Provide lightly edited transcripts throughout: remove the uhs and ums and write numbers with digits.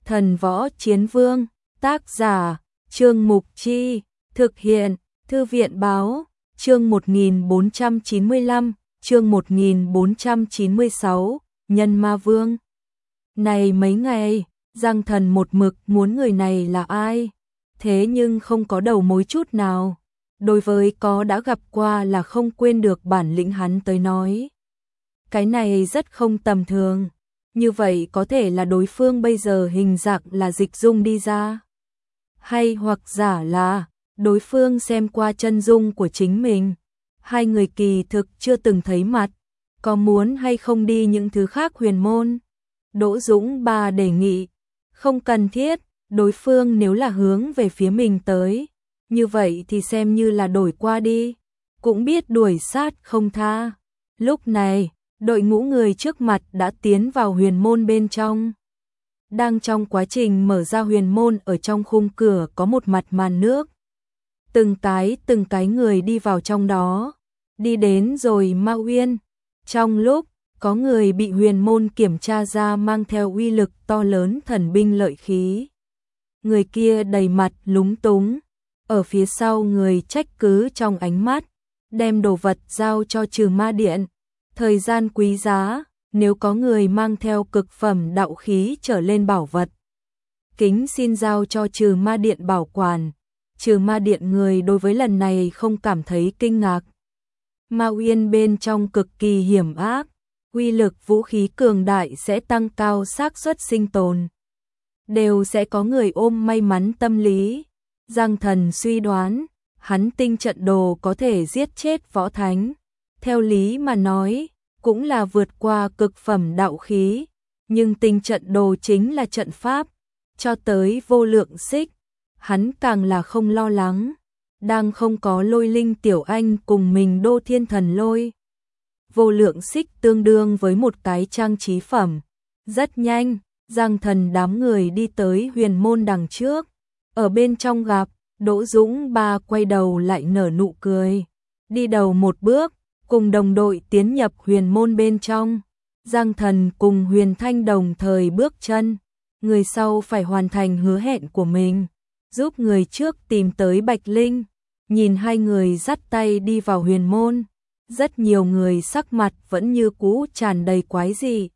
Thần Võ Chiến Vương, tác giả, Trương Mục Chi, thực hiện, Thư viện Báo, chương 1495, chương 1496, Nhân Ma Vương. Này mấy ngày, Giang Thần một mực muốn người này là ai, thế nhưng không có đầu mối chút nào. Đối với có đã gặp qua là không quên được bản lĩnh hắn tới nói. Cái này rất không tầm thường. Như vậy có thể là đối phương bây giờ hình dạng là dịch dung đi ra. Hay hoặc giả là đối phương xem qua chân dung của chính mình. Hai người kỳ thực chưa từng thấy mặt. Có muốn hay không đi những thứ khác huyền môn? Đỗ Dũng Ba đề nghị. Không cần thiết, đối phương nếu là hướng về phía mình tới. Như vậy thì xem như là đổi qua đi. Cũng biết đuổi sát không tha. Lúc này, đội ngũ người trước mặt đã tiến vào huyền môn bên trong. Đang trong quá trình mở ra huyền môn, ở trong khung cửa có một mặt màn nước. Từng cái người đi vào trong đó. Đi đến rồi Ma Uyên. Trong lúc có người bị huyền môn kiểm tra ra mang theo uy lực to lớn thần binh lợi khí. Người kia đầy mặt lúng túng. Ở phía sau người trách cứ trong ánh mắt. Đem đồ vật giao cho Trừ Ma Điện. Thời gian quý giá, nếu có người mang theo cực phẩm đạo khí trở lên bảo vật, kính xin giao cho Trừ Ma Điện bảo quản. Trừ Ma Điện người đối với lần này không cảm thấy kinh ngạc. Ma Uyên bên trong cực kỳ hiểm ác, uy lực vũ khí cường đại sẽ tăng cao xác suất sinh tồn. Đều sẽ có người ôm may mắn tâm lý. Giang Thần suy đoán, hắn tinh trận đồ có thể giết chết võ thánh. Theo lý mà nói, cũng là vượt qua cực phẩm đạo khí, nhưng tinh trận đồ chính là trận pháp, cho tới vô lượng xích, hắn càng là không lo lắng, đang không có Lôi Linh Tiểu Anh cùng mình đô thiên thần lôi. Vô lượng xích tương đương với một cái trang trí phẩm. Rất nhanh, Giang Thần đám người đi tới huyền môn đằng trước, ở bên trong gặp, Đỗ Dũng Ba quay đầu lại nở nụ cười, đi đầu một bước, cùng đồng đội tiến nhập huyền môn bên trong. Giang Thần cùng Huyền Thanh đồng thời bước chân, người sau phải hoàn thành hứa hẹn của mình, giúp người trước tìm tới Bạch Linh. Nhìn hai người dắt tay đi vào huyền môn, rất nhiều người sắc mặt vẫn như cũ tràn đầy quái dị.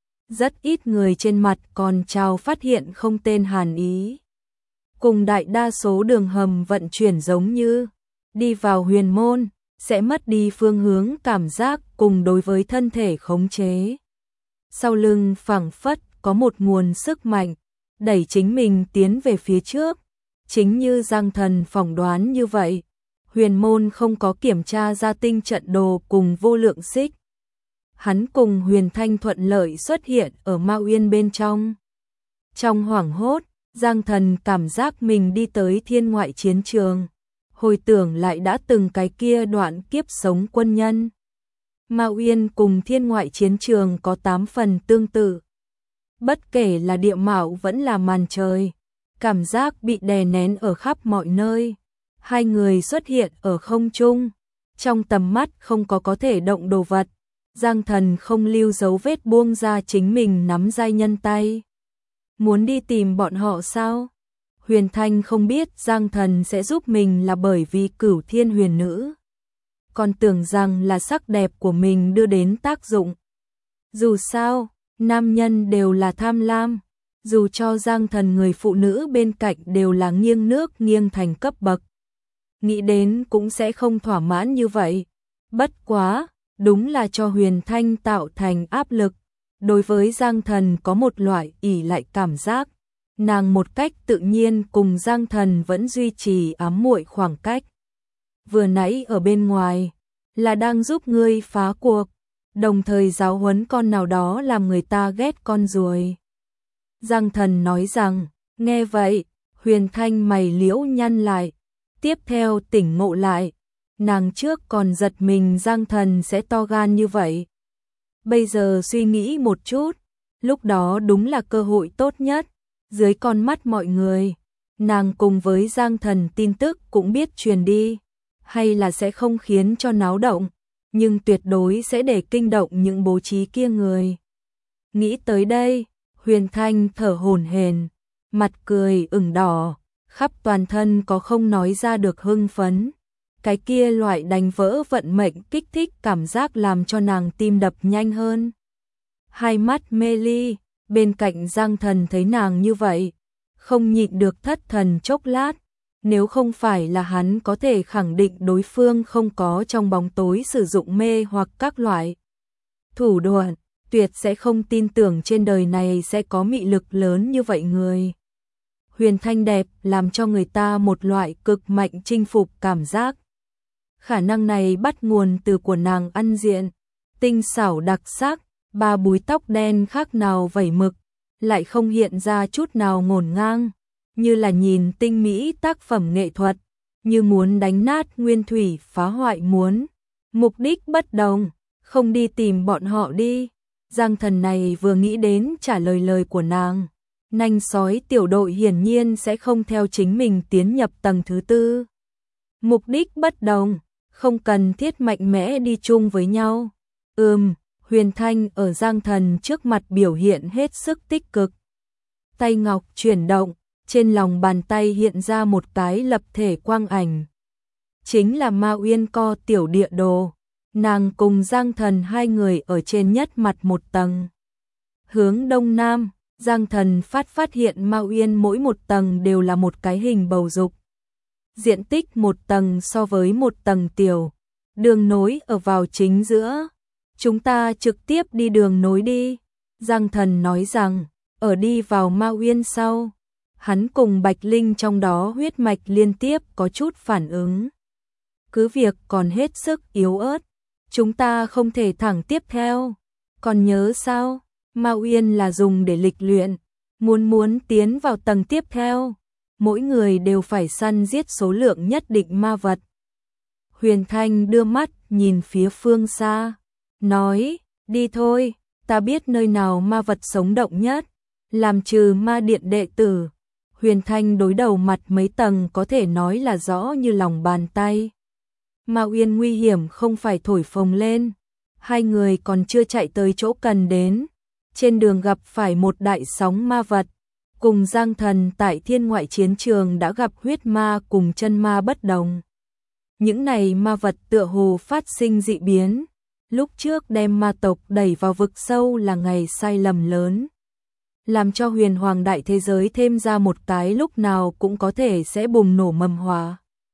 Rất ít người trên mặt còn trao phát hiện không tên hàn ý. Cùng đại đa số đường hầm vận chuyển giống như đi vào huyền môn sẽ mất đi phương hướng cảm giác cùng đối với thân thể khống chế. Sau lưng phảng phất có một nguồn sức mạnh đẩy chính mình tiến về phía trước. Chính như Giang Thần phỏng đoán như vậy, huyền môn không có kiểm tra ra tinh trận đồ cùng vô lượng xích. Hắn cùng Huyền Thanh thuận lợi xuất hiện ở Ma Uyên bên trong. Trong hoảng hốt, Giang Thần cảm giác mình đi tới thiên ngoại chiến trường. Hồi tưởng lại đã từng cái kia đoạn kiếp sống quân nhân. Ma Uyên cùng thiên ngoại chiến trường có 8 phần tương tự. Bất kể là địa mạo vẫn là màn trời, cảm giác bị đè nén ở khắp mọi nơi. Hai người xuất hiện ở không trung, trong tầm mắt không có thể động đồ vật. Giang Thần không lưu dấu vết buông ra chính mình nắm giai nhân tay. Muốn đi tìm bọn họ sao? Huyền Thanh không biết Giang Thần sẽ giúp mình là bởi vì Cửu Thiên Huyền Nữ. Còn tưởng rằng là sắc đẹp của mình đưa đến tác dụng. Dù sao, nam nhân đều là tham lam. Dù cho Giang Thần người phụ nữ bên cạnh đều là nghiêng nước nghiêng thành cấp bậc. Nghĩ đến cũng sẽ không thỏa mãn như vậy. Bất quá, đúng là cho Huyền Thanh tạo thành áp lực. Đối với Giang Thần có một loại ỷ lại cảm giác. Nàng một cách tự nhiên cùng Giang Thần vẫn duy trì ám muội khoảng cách. Vừa nãy ở bên ngoài là đang giúp ngươi phá cuộc, đồng thời giáo huấn con nào đó làm người ta ghét con ruồi. Giang Thần nói rằng, nghe vậy, Huyền Thanh mày liễu nhăn lại, tiếp theo tỉnh ngộ lại, nàng trước còn giật mình Giang Thần sẽ to gan như vậy. Bây giờ suy nghĩ một chút, lúc đó đúng là cơ hội tốt nhất. Dưới con mắt mọi người, nàng cùng với Giang Thần tin tức cũng biết truyền đi, hay là sẽ không khiến cho náo động, nhưng tuyệt đối sẽ để kinh động những bố trí kia người. Nghĩ tới đây, Huyền Thanh thở hổn hển, mặt cười ửng đỏ, khắp toàn thân có không nói ra được hưng phấn. Cái kia loại đánh vỡ vận mệnh kích thích cảm giác làm cho nàng tim đập nhanh hơn. Hai mắt mê ly, bên cạnh Giang Thần thấy nàng như vậy, không nhịn được thất thần chốc lát. Nếu không phải là hắn có thể khẳng định đối phương không có trong bóng tối sử dụng mê hoặc các loại thủ đoạn, tuyệt sẽ không tin tưởng trên đời này sẽ có mị lực lớn như vậy người. Huyền Thanh đẹp làm cho người ta một loại cực mạnh chinh phục cảm giác. Khả năng này bắt nguồn từ của nàng ăn diện, tinh xảo đặc sắc, ba búi tóc đen khác nào vẩy mực, lại không hiện ra chút nào ngổn ngang, như là nhìn tinh mỹ tác phẩm nghệ thuật, như muốn đánh nát nguyên thủy phá hoại muốn. Mục đích bất đồng, không đi tìm bọn họ đi. Giang Thần này vừa nghĩ đến trả lời của nàng, nanh sói tiểu đội hiển nhiên sẽ không theo chính mình tiến nhập tầng thứ tư. Mục đích bất đồng, không cần thiết mạnh mẽ đi chung với nhau. Huyền Thanh ở Giang Thần trước mặt biểu hiện hết sức tích cực. Tay ngọc chuyển động, trên lòng bàn tay hiện ra một cái lập thể quang ảnh. Chính là Ma Uyên Co tiểu địa đồ. Nàng cùng Giang Thần hai người ở trên nhất mặt một tầng. Hướng đông nam, Giang Thần phát hiện Ma Uyên mỗi một tầng đều là một cái hình bầu dục. Diện tích một tầng so với một tầng tiểu. Đường nối ở vào chính giữa. Chúng ta trực tiếp đi đường nối đi. Giang Thần nói rằng, ở đi vào Ma Uyên sau, hắn cùng Bạch Linh trong đó huyết mạch liên tiếp có chút phản ứng. Cứ việc còn hết sức yếu ớt, chúng ta không thể thẳng tiếp theo. Còn nhớ sao, Ma Uyên là dùng để lịch luyện, muốn tiến vào tầng tiếp theo, mỗi người đều phải săn giết số lượng nhất định ma vật. Huyền Thanh đưa mắt nhìn phía phương xa, nói, đi thôi, ta biết nơi nào ma vật sống động nhất, làm trừ ma điện đệ tử. Huyền Thanh đối đầu mặt mấy tầng có thể nói là rõ như lòng bàn tay. Ma Uyên nguy hiểm không phải thổi phồng lên, hai người còn chưa chạy tới chỗ cần đến. Trên đường gặp phải một đại sóng ma vật, cùng Giang Thần tại thiên ngoại chiến trường đã gặp huyết ma cùng chân ma bất đồng. Những này ma vật tựa hồ phát sinh dị biến, lúc trước đem ma tộc đẩy vào vực sâu là ngày sai lầm lớn. Làm cho huyền hoàng đại thế giới thêm ra một cái lúc nào cũng có thể sẽ bùng nổ mầm hỏa.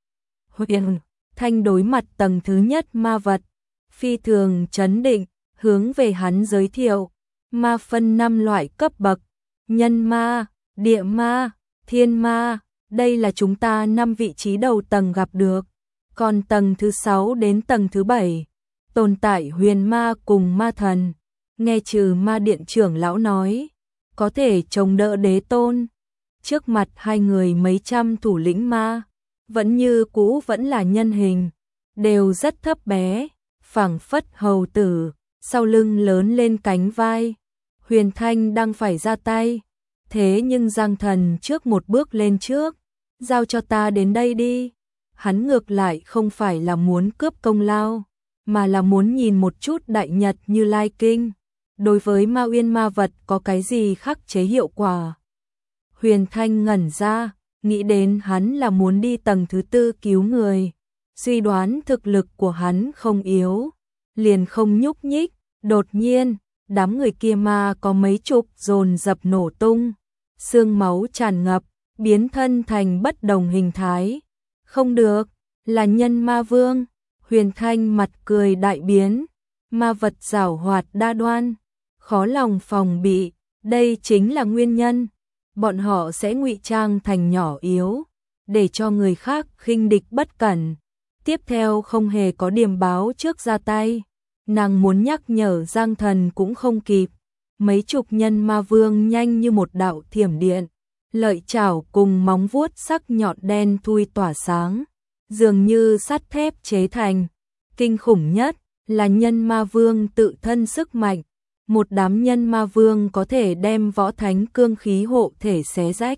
Huyền Thanh đối mặt tầng thứ nhất ma vật, phi thường chấn định, hướng về hắn giới thiệu, ma phân 5 loại cấp bậc, nhân ma, địa ma, thiên ma, đây là chúng ta 5 vị trí đầu tầng gặp được, còn tầng thứ 6 đến tầng thứ 7, tồn tại huyền ma cùng ma thần, nghe trừ ma điện trưởng lão nói, có thể chống đỡ đế tôn. Trước mặt hai người mấy trăm thủ lĩnh ma, vẫn như cũ vẫn là nhân hình, đều rất thấp bé, phảng phất hầu tử, sau lưng lớn lên cánh vai. Huyền Thanh đang phải ra tay, thế nhưng Giang Thần trước một bước lên trước, giao cho ta đến đây đi. Hắn ngược lại không phải là muốn cướp công lao, mà là muốn nhìn một chút đại nhật Như Lai Kinh, đối với Ma Uyên ma vật có cái gì khắc chế hiệu quả. Huyền Thanh ngẩn ra, nghĩ đến hắn là muốn đi tầng thứ tư cứu người, suy đoán thực lực của hắn không yếu, liền không nhúc nhích. Đột nhiên, đám người kia ma có mấy chục dồn dập nổ tung, xương máu tràn ngập, biến thân thành bất đồng hình thái. Không được, là nhân ma vương. Huyền Thanh mặt cười đại biến, ma vật giảo hoạt đa đoan, khó lòng phòng bị, đây chính là nguyên nhân. Bọn họ sẽ ngụy trang thành nhỏ yếu, để cho người khác khinh địch bất cẩn. Tiếp theo không hề có điềm báo trước ra tay. Nàng muốn nhắc nhở Giang Thần cũng không kịp. Mấy chục nhân ma vương nhanh như một đạo thiểm điện, lợi chảo cùng móng vuốt sắc nhọn đen thui tỏa sáng, dường như sắt thép chế thành. Kinh khủng nhất là nhân ma vương tự thân sức mạnh. Một đám nhân ma vương có thể đem võ thánh cương khí hộ thể xé rách.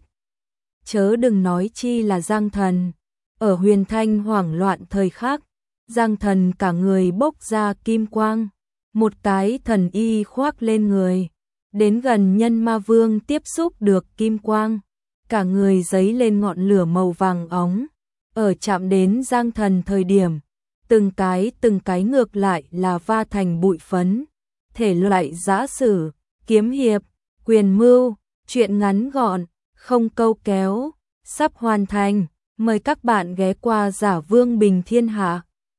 Chớ đừng nói chi là Giang Thần. Ở Huyền Thanh hoảng loạn thời khắc, Giang Thần cả người bốc ra kim quang, một cái thần y khoác lên người, đến gần nhân ma vương tiếp xúc được kim quang, cả người giấy lên ngọn lửa màu vàng óng. Ở chạm đến Giang Thần thời điểm, từng cái ngược lại là va thành bụi phấn. Thể loại giã sử, kiếm hiệp, quyền mưu, truyện ngắn gọn, không câu kéo, sắp hoàn thành. Mời các bạn ghé qua Giả Vương Bình Thiên Hạ.